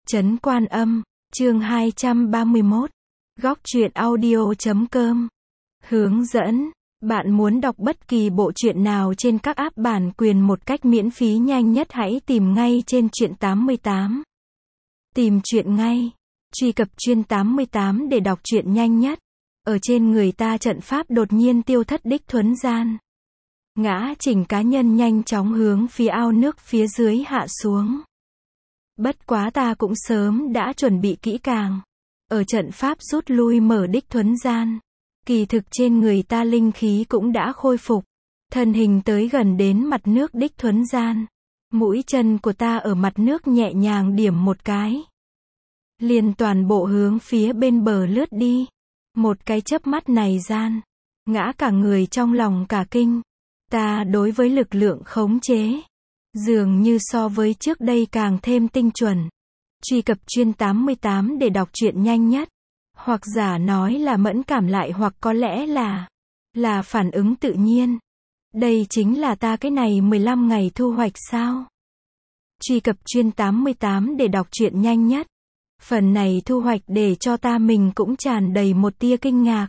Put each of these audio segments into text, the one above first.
Trấn Quan Âm, chương 231, góc truyện audio.com. Hướng dẫn, bạn muốn đọc bất kỳ bộ truyện nào trên các app bản quyền một cách miễn phí nhanh nhất hãy tìm ngay trên Truyện 88. Tìm truyện ngay, truy cập Truyện 88 để đọc truyện nhanh nhất. Ở trên người ta trận pháp đột nhiên tiêu thất đích thuấn gian. Ngã chỉnh cá nhân nhanh chóng hướng phía ao nước phía dưới hạ xuống. Bất quá ta cũng sớm đã chuẩn bị kỹ càng. Ở trận pháp rút lui mở đích thuấn gian. Kỳ thực trên người ta linh khí cũng đã khôi phục. Thân hình tới gần đến mặt nước đích thuấn gian. Mũi chân của ta ở mặt nước nhẹ nhàng điểm một cái. Liền toàn bộ hướng phía bên bờ lướt đi. Một cái chớp mắt này gian. Ngã cả người trong lòng cả kinh. Ta đối với lực lượng khống chế. Dường như so với trước đây càng thêm tinh chuẩn. Truy cập Truyện 88 để đọc truyện nhanh nhất. Hoặc giả nói là mẫn cảm lại hoặc có lẽ là phản ứng tự nhiên. Đây chính là ta cái này 15 ngày thu hoạch sao? Truy cập Truyện 88 để đọc truyện nhanh nhất. Phần này thu hoạch để cho ta mình cũng tràn đầy một tia kinh ngạc.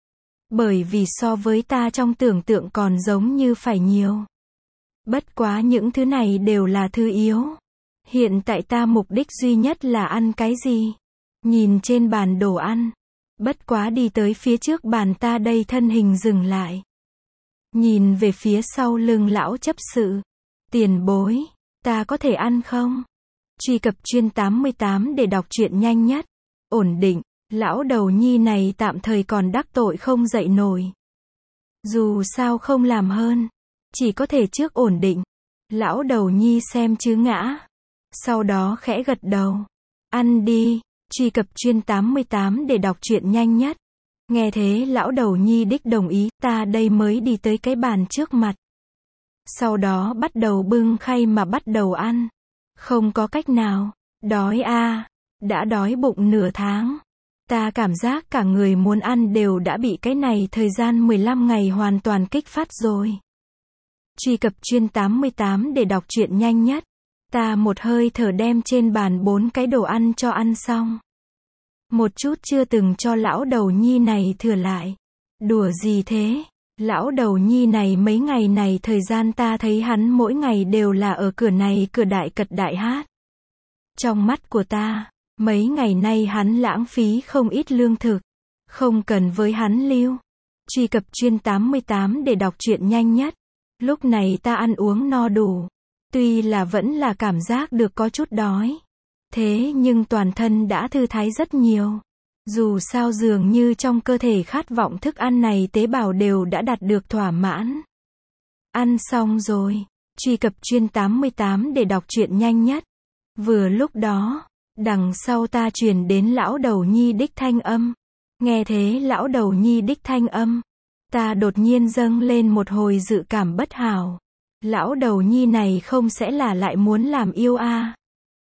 Bởi vì so với ta trong tưởng tượng còn giống như phải nhiều. Bất quá những thứ này đều là thứ yếu. Hiện tại ta mục đích duy nhất là ăn cái gì? Nhìn trên bàn đồ ăn. Bất quá đi tới phía trước bàn ta đây thân hình dừng lại. Nhìn về phía sau lưng lão chấp sự. Tiền bối, ta có thể ăn không? Truy cập Truyện 88 để đọc truyện nhanh nhất. Ổn định, lão đầu nhi này tạm thời còn đắc tội không dậy nổi. Dù sao không làm hơn. Chỉ có thể trước ổn định. Lão đầu nhi xem chứ ngã. Sau đó khẽ gật đầu. Ăn đi. Truy cập Truyện 88 để đọc truyện nhanh nhất. Nghe thế lão đầu nhi đích đồng ý. Ta đây mới đi tới cái bàn trước mặt. Sau đó bắt đầu bưng khay mà bắt đầu ăn. Không có cách nào. Đói a. Đã đói bụng nửa tháng. Ta cảm giác cả người muốn ăn đều đã bị cái này thời gian 15 ngày hoàn toàn kích phát rồi. Truy cập Truyện 88 để đọc truyện nhanh nhất. Ta một hơi thở đem trên bàn 4 cái đồ ăn cho ăn xong. Một chút chưa từng cho lão đầu nhi này thừa lại. Đùa gì thế? Lão đầu nhi này mấy ngày này thời gian ta thấy hắn mỗi ngày đều là ở cửa này cửa đại cật đại hát. Trong mắt của ta, mấy ngày nay hắn lãng phí không ít lương thực. Không cần với hắn lưu. Truy cập Truyện 88 để đọc truyện nhanh nhất. Lúc này ta ăn uống no đủ. Tuy là vẫn là cảm giác được có chút đói. Thế nhưng toàn thân đã thư thái rất nhiều. Dù sao dường như trong cơ thể khát vọng thức ăn này tế bào đều đã đạt được thỏa mãn. Ăn xong rồi. Truy cập Truyện 88 để đọc truyện nhanh nhất. Vừa lúc đó, đằng sau ta truyền đến lão đầu nhi đích thanh âm. Nghe thế lão đầu nhi đích thanh âm. Ta đột nhiên dâng lên một hồi dự cảm bất hảo. Lão đầu nhi này không sẽ là lại muốn làm yêu a?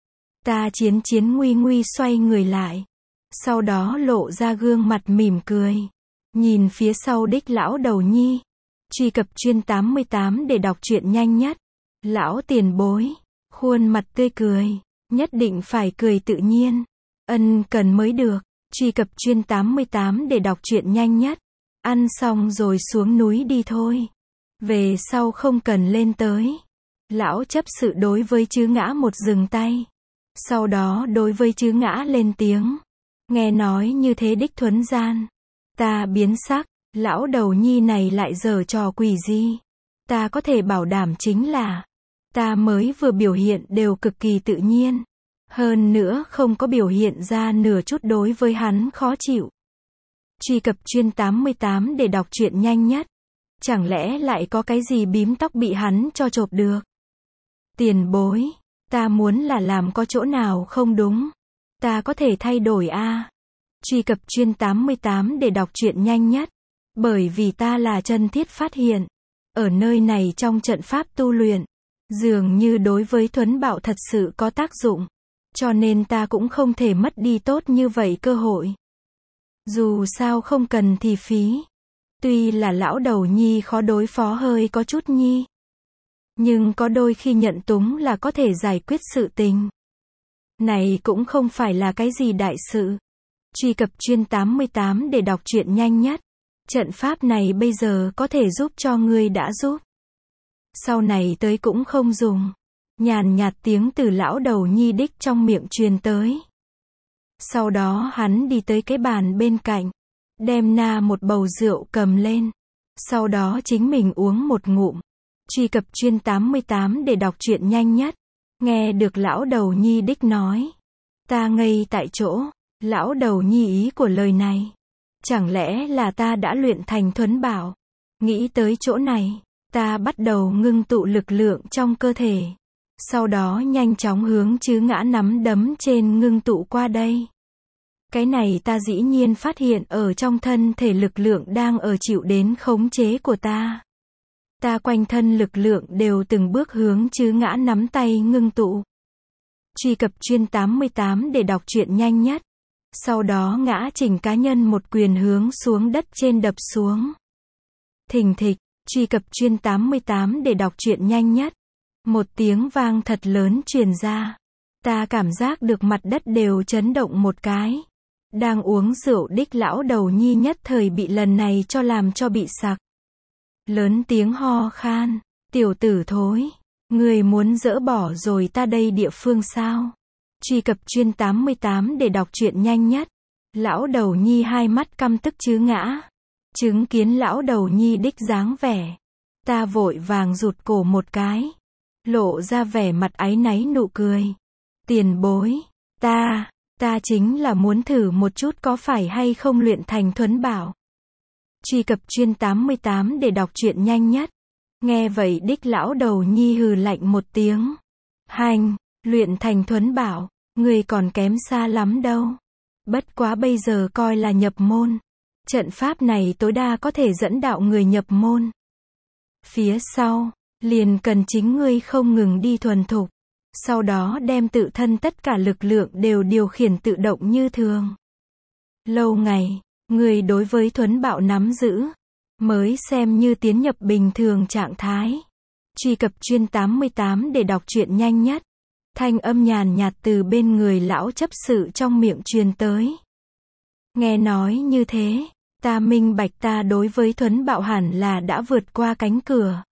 Ta chiến nguy nguy xoay người lại. Sau đó lộ ra gương mặt mỉm cười. Nhìn phía sau đích lão đầu nhi. Truy cập Truyện 88 để đọc truyện nhanh nhất. Lão tiền bối. Khuôn mặt tươi cười. Nhất định phải cười tự nhiên. Ân cần mới được. Truy cập Truyện 88 để đọc truyện nhanh nhất. Ăn xong rồi xuống núi đi thôi. Về sau không cần lên tới. Lão chấp sự đối với Chứ Ngã một dừng tay. Sau đó đối với Chứ Ngã lên tiếng. Nghe nói như thế đích thuấn gian. Ta biến sắc. Lão đầu nhi này lại giở trò quỷ gì. Ta có thể bảo đảm chính là. Ta mới vừa biểu hiện đều cực kỳ tự nhiên. Hơn nữa không có biểu hiện ra nửa chút đối với hắn khó chịu. Truy cập Truyện 88 để đọc truyện nhanh nhất. Chẳng lẽ lại có cái gì bím tóc bị hắn cho chộp được? Tiền bối, ta muốn là làm có chỗ nào không đúng. Ta có thể thay đổi a. Truy cập Truyện 88 để đọc truyện nhanh nhất. Bởi vì ta là chân thiết phát hiện. Ở nơi này trong trận pháp tu luyện. Dường như đối với thuấn bạo thật sự có tác dụng. Cho nên ta cũng không thể mất đi tốt như vậy cơ hội. Dù sao không cần thì phí. Tuy là lão đầu nhi khó đối phó hơi có chút nhi. Nhưng có đôi khi nhận túng là có thể giải quyết sự tình. Này cũng không phải là cái gì đại sự. Truy cập chuyên 88 để đọc truyện nhanh nhất. Trận pháp này bây giờ có thể giúp cho ngươi đã giúp. Sau này tới cũng không dùng. Nhàn nhạt tiếng từ lão đầu nhi đích trong miệng truyền tới. Sau đó hắn đi tới cái bàn bên cạnh. Đem một bầu rượu cầm lên. Sau đó chính mình uống một ngụm. Truy cập chuyên 88 để đọc truyện nhanh nhất. Nghe được lão đầu nhi đích nói. Ta ngây tại chỗ. Lão đầu nhi ý của lời này. Chẳng lẽ là ta đã luyện thành thuấn bảo. Nghĩ tới chỗ này. Ta bắt đầu ngưng tụ lực lượng trong cơ thể. Sau đó nhanh chóng hướng chứ ngã nắm đấm trên ngưng tụ qua đây. Cái này ta dĩ nhiên phát hiện ở trong thân thể lực lượng đang ở chịu đến khống chế của ta. Ta quanh thân lực lượng đều từng bước hướng chứ ngã nắm tay ngưng tụ. Truy cập chuyên 88 để đọc truyện nhanh nhất. Sau đó ngã chỉnh cá nhân một quyền hướng xuống đất trên đập xuống. Thình thịch, truy cập chuyên 88 để đọc truyện nhanh nhất. Một tiếng vang thật lớn truyền ra. Ta cảm giác được mặt đất đều chấn động một cái. Đang uống rượu đích lão đầu nhi nhất thời bị lần này cho làm cho bị sặc. Lớn tiếng ho khan. Tiểu tử thối. Người muốn dỡ bỏ rồi ta đây địa phương sao? Truy cập chuyên 88 để đọc truyện nhanh nhất. Lão đầu nhi hai mắt căm tức chứ ngã. Chứng kiến lão đầu nhi đích dáng vẻ. Ta vội vàng rụt cổ một cái. Lộ ra vẻ mặt áy náy nụ cười. Tiền bối. Ta chính là muốn thử một chút có phải hay không luyện thành thuấn bảo. Truy cập chuyên 88 để đọc truyện nhanh nhất. Nghe vậy đích lão đầu nhi hừ lạnh một tiếng. Hành, luyện thành thuấn bảo, người còn kém xa lắm đâu. Bất quá bây giờ coi là nhập môn. Trận pháp này tối đa có thể dẫn đạo người nhập môn. Phía sau, liền cần chính ngươi không ngừng đi thuần thục. Sau đó đem tự thân tất cả lực lượng đều điều khiển tự động như thường. Lâu ngày, người đối với thuấn bạo nắm giữ, mới xem như tiến nhập bình thường trạng thái. Truy cập chuyên 88 để đọc truyện nhanh nhất. Thanh âm nhàn nhạt từ bên người lão chấp sự trong miệng truyền tới. Nghe nói như thế, ta minh bạch ta đối với thuấn bạo hẳn là đã vượt qua cánh cửa.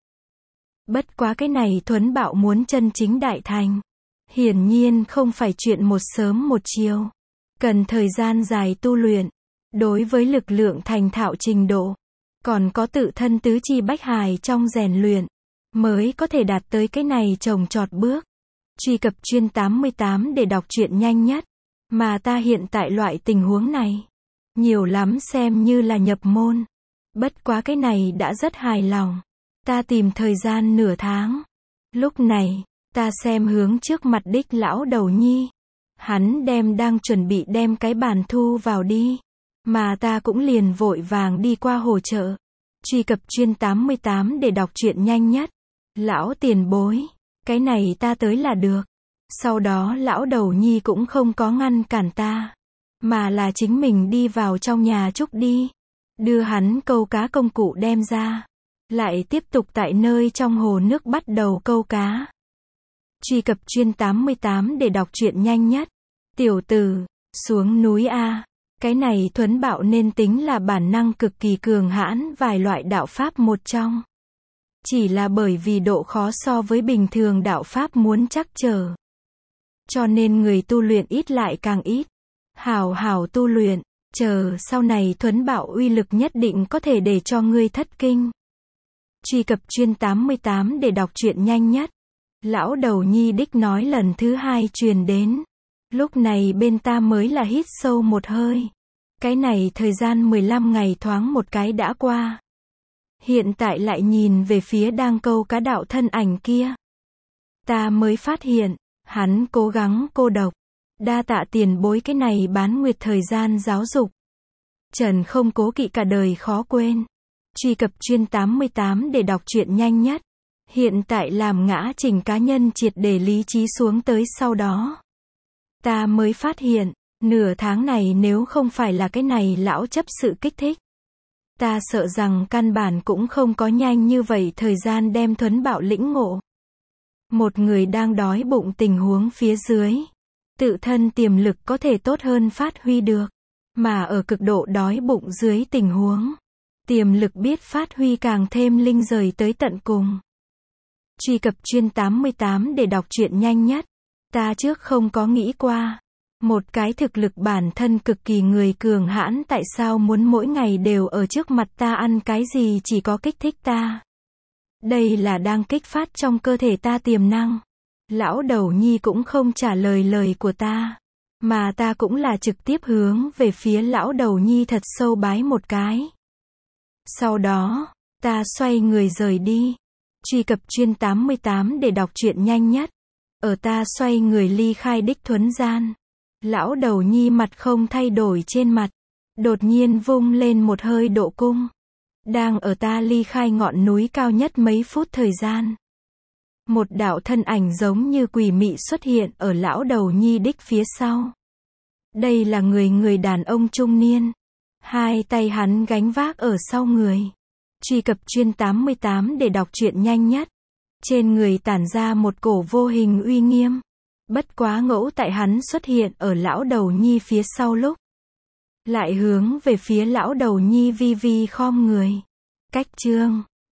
Bất quá cái này thuấn bạo muốn chân chính đại thành. Hiển nhiên không phải chuyện một sớm một chiều. Cần thời gian dài tu luyện. Đối với lực lượng thành thạo trình độ. Còn có tự thân tứ chi bách hài trong rèn luyện. Mới có thể đạt tới cái này trồng trọt bước. Truy cập chuyên 88 để đọc truyện nhanh nhất. Mà ta hiện tại loại tình huống này. Nhiều lắm xem như là nhập môn. Bất quá cái này đã rất hài lòng. Ta tìm thời gian nửa tháng. Lúc này, ta xem hướng trước mặt đích lão đầu nhi. Hắn đang chuẩn bị đem cái bàn thu vào đi. Mà ta cũng liền vội vàng đi qua hỗ trợ. Truy cập chuyên 88 để đọc truyện nhanh nhất. Lão tiền bối. Cái này ta tới là được. Sau đó lão đầu nhi cũng không có ngăn cản ta. Mà là chính mình đi vào trong nhà trúc đi. Đưa hắn câu cá công cụ đem ra. Lại tiếp tục tại nơi trong hồ nước bắt đầu câu cá. Truy cập chuyên 88 để đọc truyện nhanh nhất. Tiểu tử, xuống núi A. Cái này thuấn bạo nên tính là bản năng cực kỳ cường hãn vài loại đạo pháp một trong. Chỉ là bởi vì độ khó so với bình thường đạo pháp muốn chắc trở. Cho nên người tu luyện ít lại càng ít. Hảo hảo tu luyện, chờ sau này thuấn bạo uy lực nhất định có thể để cho ngươi thất kinh. Truy cập chuyên 88 để đọc truyện nhanh nhất. Lão đầu nhi đích nói lần thứ hai truyền đến. Lúc này bên ta mới là hít sâu một hơi. Cái này thời gian 15 ngày thoáng một cái đã qua. Hiện tại lại nhìn về phía đang câu cá đạo thân ảnh kia. Ta mới phát hiện, hắn cố gắng cô độc. Đa tạ tiền bối cái này bán nguyệt thời gian giáo dục. Trần không cố kỵ cả đời khó quên. Truy cập chuyên 88 để đọc truyện nhanh nhất. Hiện tại làm ngã chỉnh cá nhân triệt để lý trí xuống tới sau đó. Ta mới phát hiện, nửa tháng này nếu không phải là cái này lão chấp sự kích thích. Ta sợ rằng căn bản cũng không có nhanh như vậy thời gian đem thuấn bạo lĩnh ngộ. Một người đang đói bụng tình huống phía dưới. tự thân tiềm lực có thể tốt hơn phát huy được. Mà ở cực độ đói bụng dưới tình huống, tiềm lực biết phát huy càng thêm linh rời tới tận cùng. Truy cập chuyên 88 để đọc truyện nhanh nhất. Ta trước không có nghĩ qua. Một cái thực lực bản thân cực kỳ người cường hãn tại sao muốn mỗi ngày đều ở trước mặt ta ăn cái gì chỉ có kích thích ta. Đây là đang kích phát trong cơ thể ta tiềm năng. Lão đầu nhi cũng không trả lời lời của ta. Mà ta cũng là trực tiếp hướng về phía lão đầu nhi thật sâu bái một cái. Sau đó, ta xoay người rời đi. Truy cập chuyên 88 để đọc truyện nhanh nhất. Ở ta xoay người ly khai đích thuấn gian. Lão đầu nhi mặt không thay đổi trên mặt. Đột nhiên vung lên một hơi độ cung. Đang ở ta ly khai ngọn núi cao nhất mấy phút thời gian. Một đạo thân ảnh giống như quỷ mị xuất hiện ở lão đầu nhi đích phía sau. Đây là người đàn ông trung niên. Hai tay hắn gánh vác ở sau người. Truy cập chuyên 88 để đọc truyện nhanh nhất. Trên người tản ra một cổ vô hình uy nghiêm. Bất quá ngẫu tại hắn xuất hiện ở lão đầu nhi phía sau lúc. Lại hướng về phía lão đầu nhi vi vi khom người. Cách chương